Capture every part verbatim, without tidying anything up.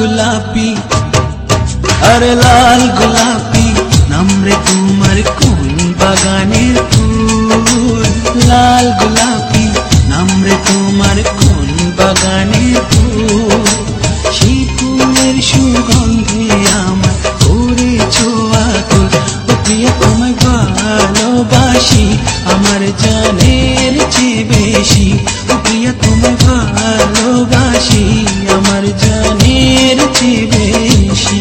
গোলাপি আরে লাল গোলাপি নামরে তোমার কোন বাগানের ফুল লাল গোলাপি নামরে তোমার কোন বাগানের ফুল সেই ফুলের সুগন্ধে আমার করেছো আকুল ও প্রিয়া তোমায় ভালোবাসি আমার জানের চেয়ে বেশি ও প্রিয়া তোমায় ভালোবাসি আমার জানের চেয়ে বেশি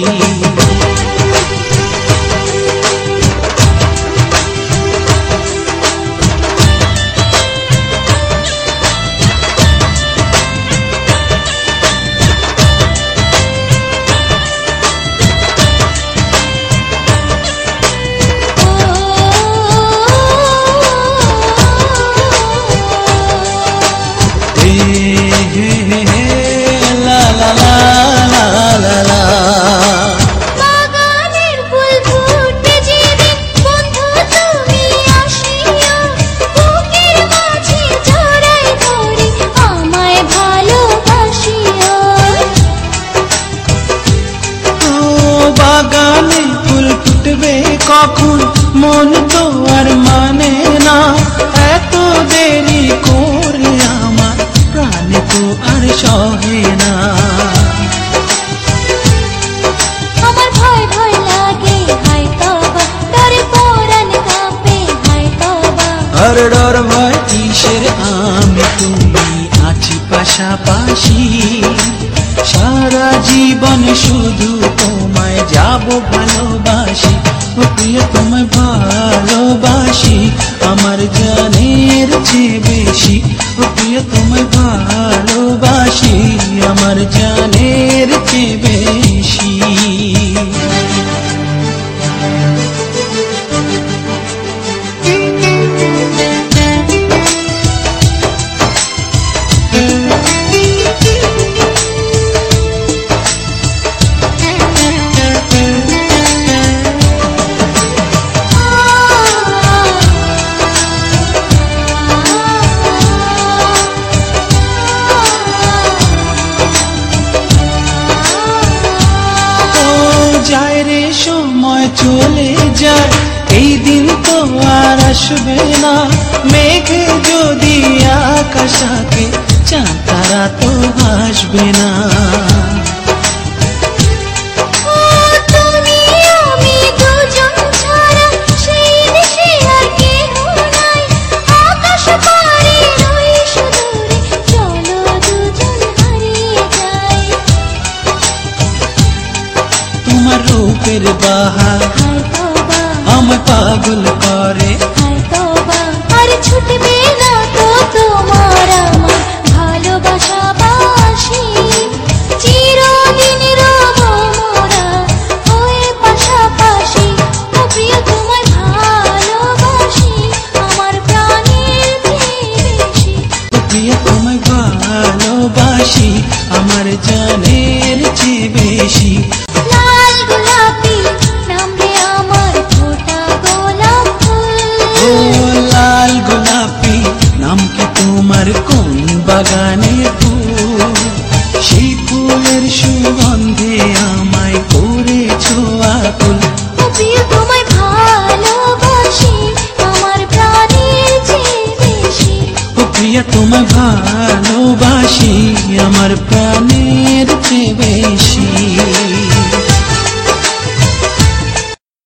বাগানে ফুল ফুটবে কখন মন তো আর মানে না এত দেরি করে আমার প্রাণে তো আর সহে না আমার ভয় ভয় লাগে হায় তওবা ডরে পরাণ কাঁপে হায় তওবা আর ডর ভয় কিসের আমি তুমি আছি পাশাপাশি সারা জীবন শুধু তোমায় যাব ভালোবাসি ও প্রিয়া তোমায় ভালোবাসি আমার জানের চেয়ে বেশি ও প্রিয়া তোমায় ভালোবাসি আমার জানের চেয়ে বেশি সময় চলে যায় এই দিন তো আর আসবে না মেঘে যদি আকাশে চাঁদ তারা তো আসবে না তোমার রূপের বাহার আমার পাগল করে আর ছুটবে না তো তোমার আমার ভালোবাসা বাসি চিরদিন রব মোরা হয়ে পাশাপাশি ও প্রিয় তোমায় ভালোবাসি আমার প্রাণের চেয়ে বেশি ও প্রিয়া তোমায় ভালোবাসি আমার জানের চেয়ে বেশি লাল গোলাপি নামরে আমার ফোটা গোলাপ ফুল ও লাল গোলাপি নাম কি তোমার কোন বাগানের ফুল সেই ফুলের সুগন্ধে আমায় করেছো আকুল ও প্রিয় তোমায় ভালোবাসি আমার প্রাণের চেয়ে বেশি ও প্রিয়া তোমায় ভালোবাসি আমার প্রাণের চেয়ে বেশি।